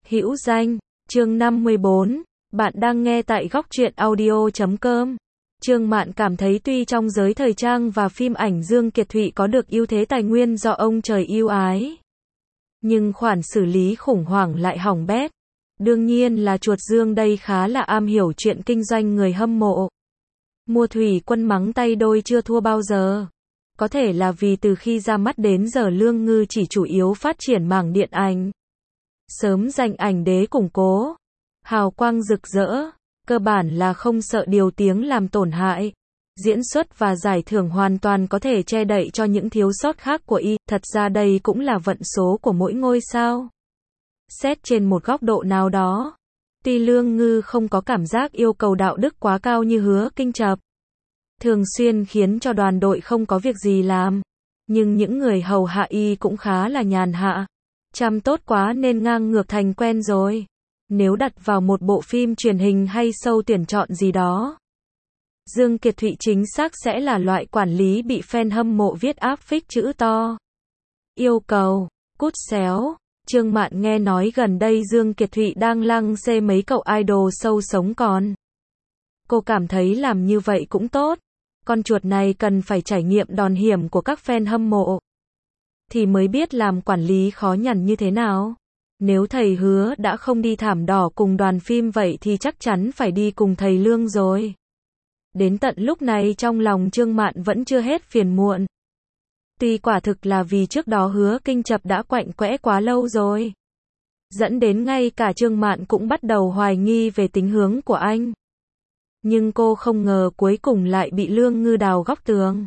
Hữu danh, chương 54, bạn đang nghe tại góc truyện audio.com. Trương Mạn cảm thấy tuy trong giới thời trang và phim ảnh Dương Kiệt Thụy có được ưu thế tài nguyên do ông trời ưu ái, nhưng khoản xử lý khủng hoảng lại hỏng bét. Đương nhiên là chuột Dương đây khá là am hiểu chuyện kinh doanh người hâm mộ. Mua thủy quân mắng tay đôi chưa thua bao giờ. Có thể là vì từ khi ra mắt đến giờ Lương Ngư chỉ chủ yếu phát triển mảng điện ảnh. Sớm giành ảnh đế củng cố, hào quang rực rỡ, cơ bản là không sợ điều tiếng làm tổn hại. Diễn xuất và giải thưởng hoàn toàn có thể che đậy cho những thiếu sót khác của y, thật ra đây cũng là vận số của mỗi ngôi sao. Xét trên một góc độ nào đó, tuy Lương Ngư không có cảm giác yêu cầu đạo đức quá cao như Hứa Kinh Chập, thường xuyên khiến cho đoàn đội không có việc gì làm, nhưng những người hầu hạ y cũng khá là nhàn hạ. Chăm tốt quá nên ngang ngược thành quen rồi. Nếu đặt vào một bộ phim truyền hình hay show tuyển chọn gì đó, Dương Kiệt Thụy chính xác sẽ là loại quản lý bị fan hâm mộ viết áp phích chữ to. Yêu cầu, cút xéo. Trương Mạn nghe nói gần đây Dương Kiệt Thụy đang lăng xê mấy cậu idol show sống còn. Cô cảm thấy làm như vậy cũng tốt. Con chuột này cần phải trải nghiệm đòn hiểm của các fan hâm mộ, thì mới biết làm quản lý khó nhằn như thế nào. Nếu thầy Hứa đã không đi thảm đỏ cùng đoàn phim vậy thì chắc chắn phải đi cùng thầy Lương rồi. Đến tận lúc này trong lòng Trương Mạn vẫn chưa hết phiền muộn. Tuy quả thực là vì trước đó Hứa Kinh Chập đã quạnh quẽ quá lâu rồi, dẫn đến ngay cả Trương Mạn cũng bắt đầu hoài nghi về tính hướng của anh. Nhưng cô không ngờ cuối cùng lại bị Lương Ngư đào góc tường.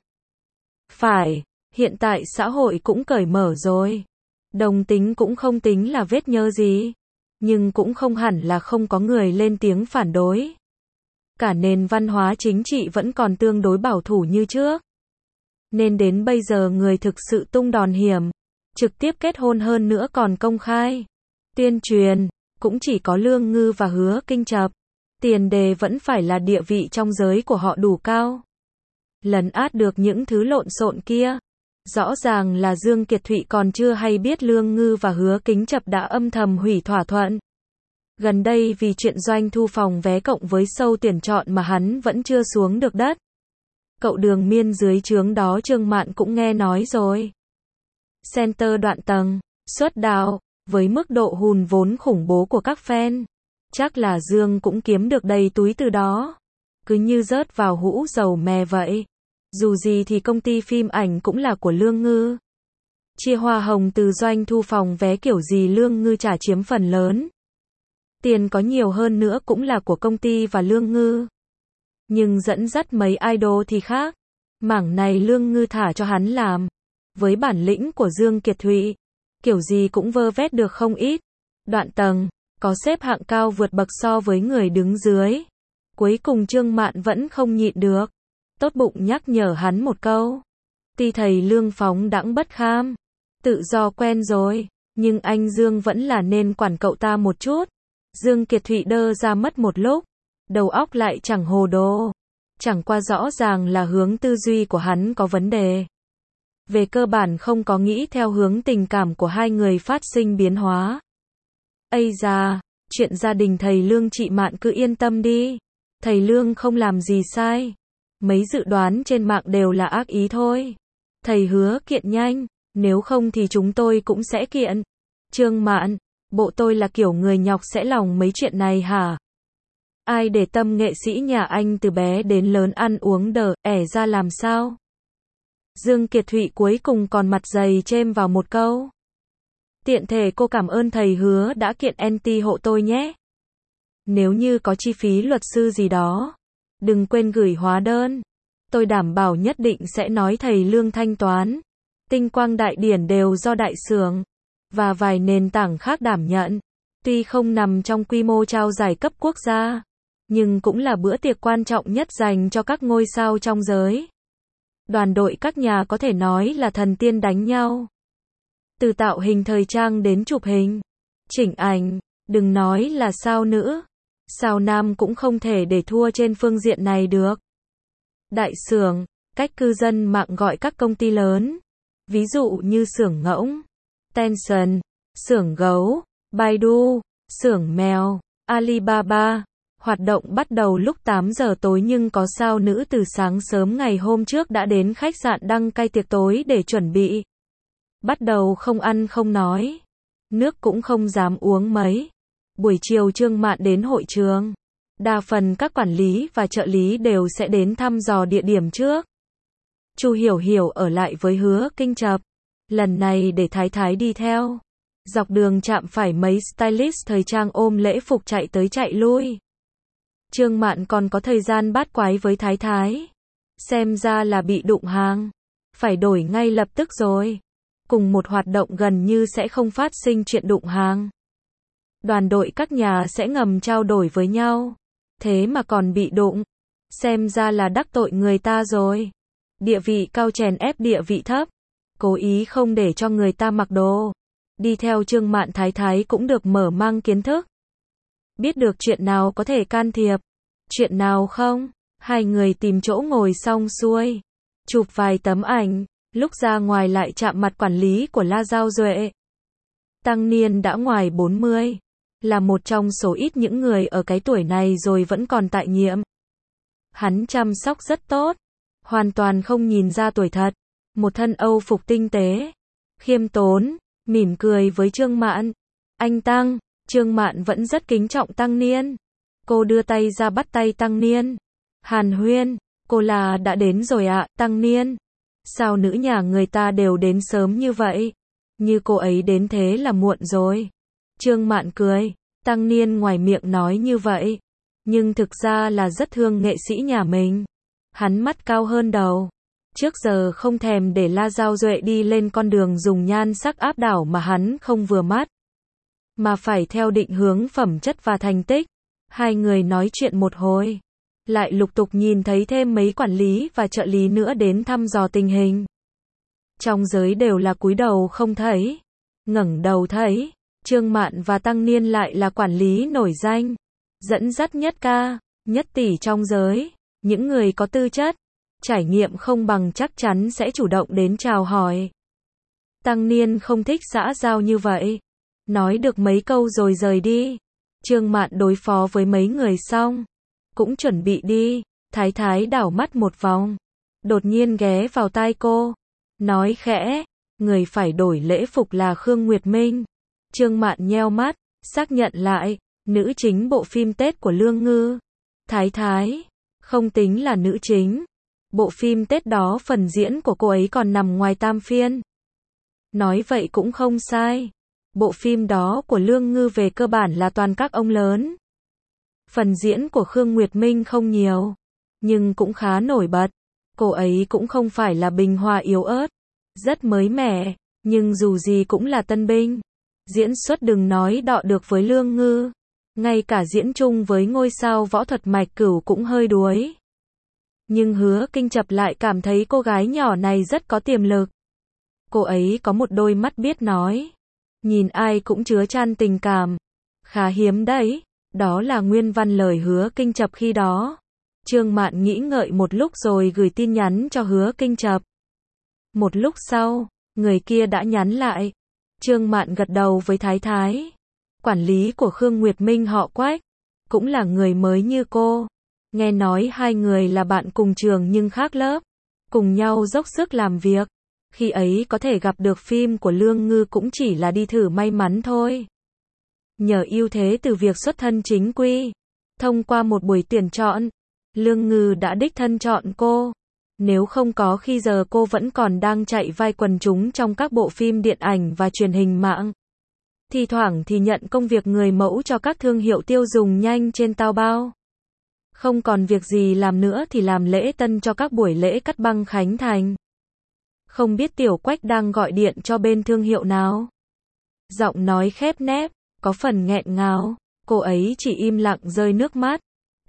Phải, hiện tại xã hội cũng cởi mở rồi. Đồng tính cũng không tính là vết nhơ gì. Nhưng cũng không hẳn là không có người lên tiếng phản đối. Cả nền văn hóa chính trị vẫn còn tương đối bảo thủ như trước. Nên đến bây giờ người thực sự tung đòn hiểm, trực tiếp kết hôn hơn nữa còn công khai tuyên truyền, cũng chỉ có Lương Ngư và Hứa Kinh Chập. Tiền đề vẫn phải là địa vị trong giới của họ đủ cao, lấn át được những thứ lộn xộn kia. Rõ ràng là Dương Kiệt Thụy còn chưa hay biết Lương Ngư và Hứa Kính Chập đã âm thầm hủy thỏa thuận. Gần đây vì chuyện doanh thu phòng vé cộng với show tuyển chọn mà hắn vẫn chưa xuống được đất. Cậu Đường Miên dưới trướng đó Trương Mạn cũng nghe nói rồi. Center đoạn tầng, xuất đạo, với mức độ hùn vốn khủng bố của các fan, chắc là Dương cũng kiếm được đầy túi từ đó. Cứ như rớt vào hũ dầu mè vậy. Dù gì thì công ty phim ảnh cũng là của Lương Ngư. Chia hoa hồng từ doanh thu phòng vé kiểu gì Lương Ngư trả chiếm phần lớn. Tiền có nhiều hơn nữa cũng là của công ty và Lương Ngư. Nhưng dẫn dắt mấy idol thì khác. Mảng này Lương Ngư thả cho hắn làm. Với bản lĩnh của Dương Kiệt Thụy, kiểu gì cũng vơ vét được không ít. Đoạn tầng, có xếp hạng cao vượt bậc so với người đứng dưới. Cuối cùng Trương Mạn vẫn không nhịn được, tốt bụng nhắc nhở hắn một câu. Tuy thầy Lương phóng đãng bất kham, tự do quen rồi, nhưng anh Dương vẫn là nên quản cậu ta một chút. Dương Kiệt Thụy đơ ra mất một lúc, đầu óc lại chẳng hồ đồ. Chẳng qua rõ ràng là hướng tư duy của hắn có vấn đề. Về cơ bản không có nghĩ theo hướng tình cảm của hai người phát sinh biến hóa. Ây da, chuyện gia đình thầy Lương chị Mạn cứ yên tâm đi. Thầy Lương không làm gì sai. Mấy dự đoán trên mạng đều là ác ý thôi. Thầy hứa kiện nhanh, nếu không thì chúng tôi cũng sẽ kiện. Trương Mạn, bộ tôi là kiểu người nhọc sẽ lòng mấy chuyện này hả? Ai để tâm nghệ sĩ nhà anh từ bé đến lớn ăn uống đờ, ẻ ra làm sao? Dương Kiệt Thụy cuối cùng còn mặt dày chêm vào một câu. Tiện thể cô cảm ơn thầy Hứa đã kiện anti hộ tôi nhé. Nếu như có chi phí luật sư gì đó, đừng quên gửi hóa đơn. Tôi đảm bảo nhất định sẽ nói thầy Lương thanh toán. Tinh quang đại điển đều do đại xưởng và vài nền tảng khác đảm nhận. Tuy không nằm trong quy mô trao giải cấp quốc gia, nhưng cũng là bữa tiệc quan trọng nhất dành cho các ngôi sao trong giới. Đoàn đội các nhà có thể nói là thần tiên đánh nhau. Từ tạo hình thời trang đến chụp hình, chỉnh ảnh, đừng nói là sao nữ, sao nam cũng không thể để thua trên phương diện này được. Đại xưởng, cách cư dân mạng gọi các công ty lớn, ví dụ như xưởng Ngỗng, Tencent, xưởng Gấu, Baidu, Xưởng mèo, Alibaba. Hoạt động bắt đầu lúc 8 giờ tối nhưng có sao nữ từ sáng sớm ngày hôm trước đã đến khách sạn đăng cai tiệc tối để chuẩn bị. Bắt đầu không ăn không nói. Nước cũng không dám uống mấy. Buổi chiều Trương Mạn đến hội trường. Đa phần các quản lý và trợ lý đều sẽ đến thăm dò địa điểm trước. Chu Hiểu Hiểu ở lại với Hứa Kinh Chập. Lần này để Thái Thái đi theo. Dọc đường chạm phải mấy stylist thời trang ôm lễ phục chạy tới chạy lui. Trương Mạn còn có thời gian bát quái với Thái Thái. Xem ra là bị đụng hàng. Phải đổi ngay lập tức rồi. Cùng một hoạt động gần như sẽ không phát sinh chuyện đụng hàng. Đoàn đội các nhà sẽ ngầm trao đổi với nhau. Thế mà còn bị đụng. Xem ra là đắc tội người ta rồi. Địa vị cao chèn ép địa vị thấp. Cố ý không để cho người ta mặc đồ. Đi theo Trương Mạn Thái Thái cũng được mở mang kiến thức. Biết được chuyện nào có thể can thiệp. Chuyện nào không. Hai người tìm chỗ ngồi xong xuôi. Chụp vài tấm ảnh. Lúc ra ngoài lại chạm mặt quản lý của La Giao Duệ. Tăng niên đã ngoài 40. Là một trong số ít những người ở cái tuổi này rồi vẫn còn tại nhiệm. Hắn chăm sóc rất tốt. Hoàn toàn không nhìn ra tuổi thật. Một thân Âu phục tinh tế. Khiêm tốn. Mỉm cười với Trương Mạn. Anh Tăng. Trương Mạn vẫn rất kính trọng Tăng niên. Cô đưa tay ra bắt tay Tăng niên. Hàn huyên. Cô là đã đến rồi ạ, Tăng niên. Sao nữ nhà người ta đều đến sớm như vậy? Như cô ấy đến thế là muộn rồi. Trương Mạn cười. Tăng niên ngoài miệng nói như vậy. Nhưng thực ra là rất thương nghệ sĩ nhà mình. Hắn mắt cao hơn đầu. Trước giờ không thèm để La Giao Duệ đi lên con đường dùng nhan sắc áp đảo mà hắn không vừa mắt. Mà phải theo định hướng phẩm chất và thành tích. Hai người nói chuyện một hồi. Lại lục tục nhìn thấy thêm mấy quản lý và trợ lý nữa đến thăm dò tình hình. Trong giới đều là cúi đầu không thấy. Ngẩng đầu thấy. Trương Mạn và Tăng niên lại là quản lý nổi danh. Dẫn dắt nhất ca, nhất tỷ trong giới. Những người có tư chất. Trải nghiệm không bằng chắc chắn sẽ chủ động đến chào hỏi. Tăng niên không thích xã giao như vậy. Nói được mấy câu rồi rời đi. Trương Mạn đối phó với mấy người xong. Cũng chuẩn bị đi. Thái Thái đảo mắt một vòng. Đột nhiên ghé vào tai cô. Nói khẽ. Người phải đổi lễ phục là Khương Nguyệt Minh. Trương Mạn nheo mắt. Xác nhận lại. Nữ chính bộ phim Tết của Lương Ngư. Thái Thái. Không tính là nữ chính. Bộ phim Tết đó phần diễn của cô ấy còn nằm ngoài tam phiên. Nói vậy cũng không sai. Bộ phim đó của Lương Ngư về cơ bản là toàn các ông lớn. Phần diễn của Khương Nguyệt Minh không nhiều. Nhưng cũng khá nổi bật. Cô ấy cũng không phải là bình hoa yếu ớt. Rất mới mẻ. Nhưng dù gì cũng là tân binh. Diễn xuất đừng nói đọ được với Lương Ngư. Ngay cả diễn chung với ngôi sao võ thuật Mạch Cửu cũng hơi đuối. Nhưng Hứa Kinh Chập lại cảm thấy cô gái nhỏ này rất có tiềm lực. Cô ấy có một đôi mắt biết nói. Nhìn ai cũng chứa chan tình cảm. Khá hiếm đấy. Đó là nguyên văn lời Hứa Kinh Chập khi đó. Trương Mạn nghĩ ngợi một lúc rồi gửi tin nhắn cho Hứa Kinh Chập. Một lúc sau, người kia đã nhắn lại. Trương Mạn gật đầu với Thái Thái. Quản lý của Khương Nguyệt Minh họ Quách. Cũng là người mới như cô. Nghe nói hai người là bạn cùng trường nhưng khác lớp. Cùng nhau dốc sức làm việc. Khi ấy có thể gặp được phim của Lương Ngư cũng chỉ là đi thử may mắn thôi. Nhờ ưu thế từ việc xuất thân chính quy. Thông qua một buổi tuyển chọn. Lương Ngư đã đích thân chọn cô. Nếu không có khi giờ cô vẫn còn đang chạy vai quần chúng trong các bộ phim điện ảnh và truyền hình mạng. Thì thoảng thì nhận công việc người mẫu cho các thương hiệu tiêu dùng nhanh trên Taobao. Không còn việc gì làm nữa thì làm lễ tân cho các buổi lễ cắt băng khánh thành. Không biết Tiểu Quách đang gọi điện cho bên thương hiệu nào. Giọng nói khép nép, có phần nghẹn ngào. Cô ấy chỉ im lặng rơi nước mắt.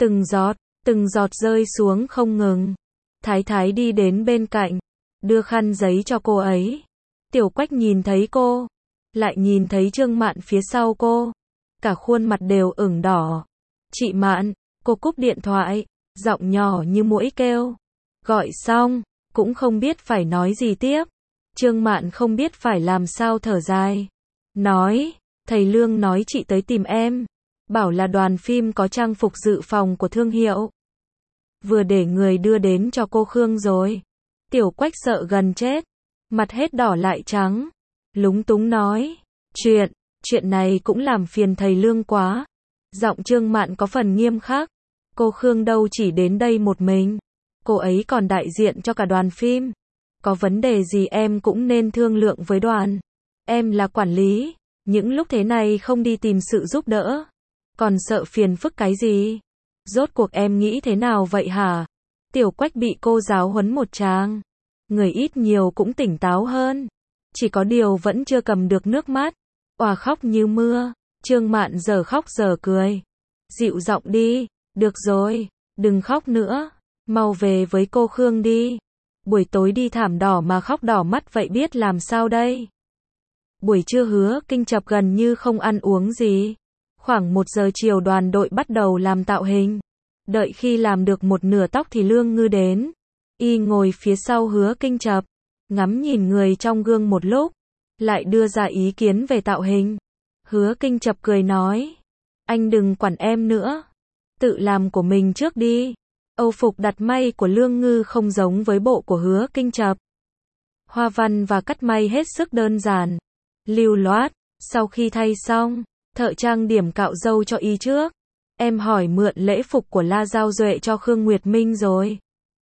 Từng giọt rơi xuống không ngừng. Thái Thái đi đến bên cạnh, đưa khăn giấy cho cô ấy. Tiểu Quách nhìn thấy cô, lại nhìn thấy Trương Mạn phía sau cô. Cả khuôn mặt đều ửng đỏ. Chị Mạn, cô cúp điện thoại, giọng nhỏ như muỗi kêu. Gọi xong, cũng không biết phải nói gì tiếp. Trương Mạn không biết phải làm sao thở dài. Nói, Thầy Lương nói chị tới tìm em, bảo là đoàn phim có trang phục dự phòng của thương hiệu. Vừa để người đưa đến cho cô Khương rồi. Tiểu Quách sợ gần chết, mặt hết đỏ lại trắng, lúng túng nói, chuyện này cũng làm phiền thầy Lương quá. Giọng Trương Mạn có phần nghiêm khắc, cô Khương đâu chỉ đến đây một mình, cô ấy còn đại diện cho cả đoàn phim. Có vấn đề gì em cũng nên thương lượng với đoàn. Em là quản lý, những lúc thế này không đi tìm sự giúp đỡ, còn sợ phiền phức cái gì? Rốt cuộc em nghĩ thế nào vậy hả? Tiểu Quách bị cô giáo huấn một tràng. Người ít nhiều cũng tỉnh táo hơn. Chỉ có điều vẫn chưa cầm được nước mắt. Òa khóc như mưa. Trương Mạn giờ khóc giờ cười. Dịu giọng đi. Được rồi, đừng khóc nữa. Mau về với cô Khương đi. Buổi tối đi thảm đỏ mà khóc đỏ mắt vậy biết làm sao đây? Buổi trưa Hứa Kinh Chập gần như không ăn uống gì. Khoảng 1 giờ chiều đoàn đội bắt đầu làm tạo hình. Đợi khi làm được một nửa tóc thì Lương Ngư đến. Y ngồi phía sau Hứa Kinh Chập, ngắm nhìn người trong gương một lúc, lại đưa ra ý kiến về tạo hình. Hứa Kinh Chập cười nói, anh đừng quản em nữa, tự làm của mình trước đi. Âu phục đặt may của Lương Ngư không giống với bộ của Hứa Kinh Chập. Hoa văn và cắt may hết sức đơn giản, lưu loát. Sau khi thay xong, thợ trang điểm cạo râu cho y trước. Em hỏi mượn lễ phục của La Giao Duệ cho Khương Nguyệt Minh rồi.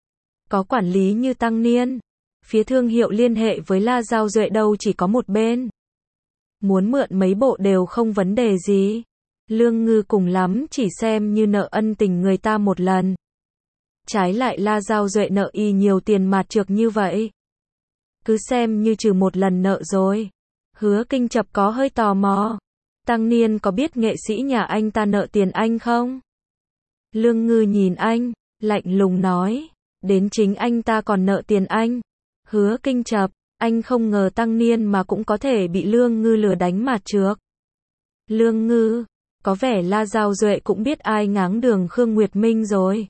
Có quản lý như Tăng Niên. Phía thương hiệu liên hệ với La Giao Duệ đâu chỉ có một bên. Muốn mượn mấy bộ đều không vấn đề gì. Lương Ngư cùng lắm chỉ xem như nợ ân tình người ta một lần. Trái lại La Giao Duệ nợ y nhiều tiền mạt trược như vậy. Cứ xem như trừ một lần nợ rồi. Hứa Kinh Chập có hơi tò mò. Tăng Niên có biết nghệ sĩ nhà anh ta nợ tiền anh không? Lương Ngư nhìn anh, lạnh lùng nói, đến chính anh ta còn nợ tiền anh. Hứa Kinh Chập, anh không ngờ Tăng Niên mà cũng có thể bị Lương Ngư lừa đánh mạt trược. Lương Ngư, có vẻ La Giao Duệ cũng biết ai ngáng đường Khương Nguyệt Minh rồi.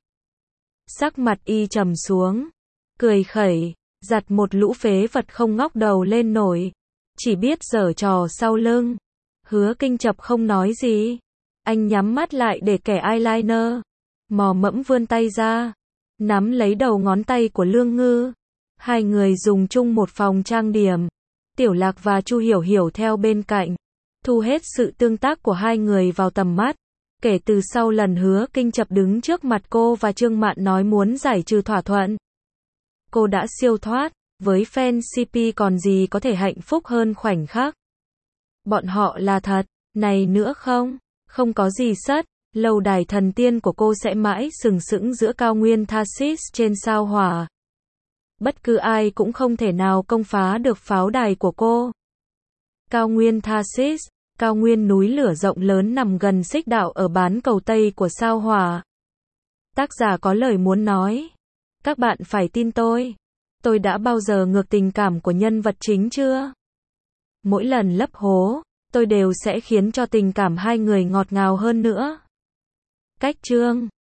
Sắc mặt y trầm xuống, cười khẩy, giặt một lũ phế vật không ngóc đầu lên nổi, chỉ biết giở trò sau lưng. Hứa Kinh Chập không nói gì. Anh nhắm mắt lại để kẻ eyeliner. Mò mẫm vươn tay ra, nắm lấy đầu ngón tay của Lương Ngư. Hai người dùng chung một phòng trang điểm. Tiểu Lạc và Chu Hiểu Hiểu theo bên cạnh, thu hết sự tương tác của hai người vào tầm mắt. Kể từ sau lần Hứa Kinh Chập đứng trước mặt cô và Trương Mạn nói muốn giải trừ thỏa thuận, cô đã siêu thoát. Với fan CP còn gì có thể hạnh phúc hơn khoảnh khắc. Bọn họ là thật, này nữa không có gì sất, lâu đài thần tiên của cô sẽ mãi sừng sững giữa cao nguyên Tharsis trên sao hỏa. Bất cứ ai cũng không thể nào công phá được pháo đài của cô. Cao nguyên Tharsis, cao nguyên núi lửa rộng lớn nằm gần xích đạo ở bán cầu Tây của sao hỏa. Tác giả có lời muốn nói. Các bạn phải tin tôi đã bao giờ ngược tình cảm của nhân vật chính chưa? Mỗi lần lấp hố, tôi đều sẽ khiến cho tình cảm hai người ngọt ngào hơn nữa. Cách chương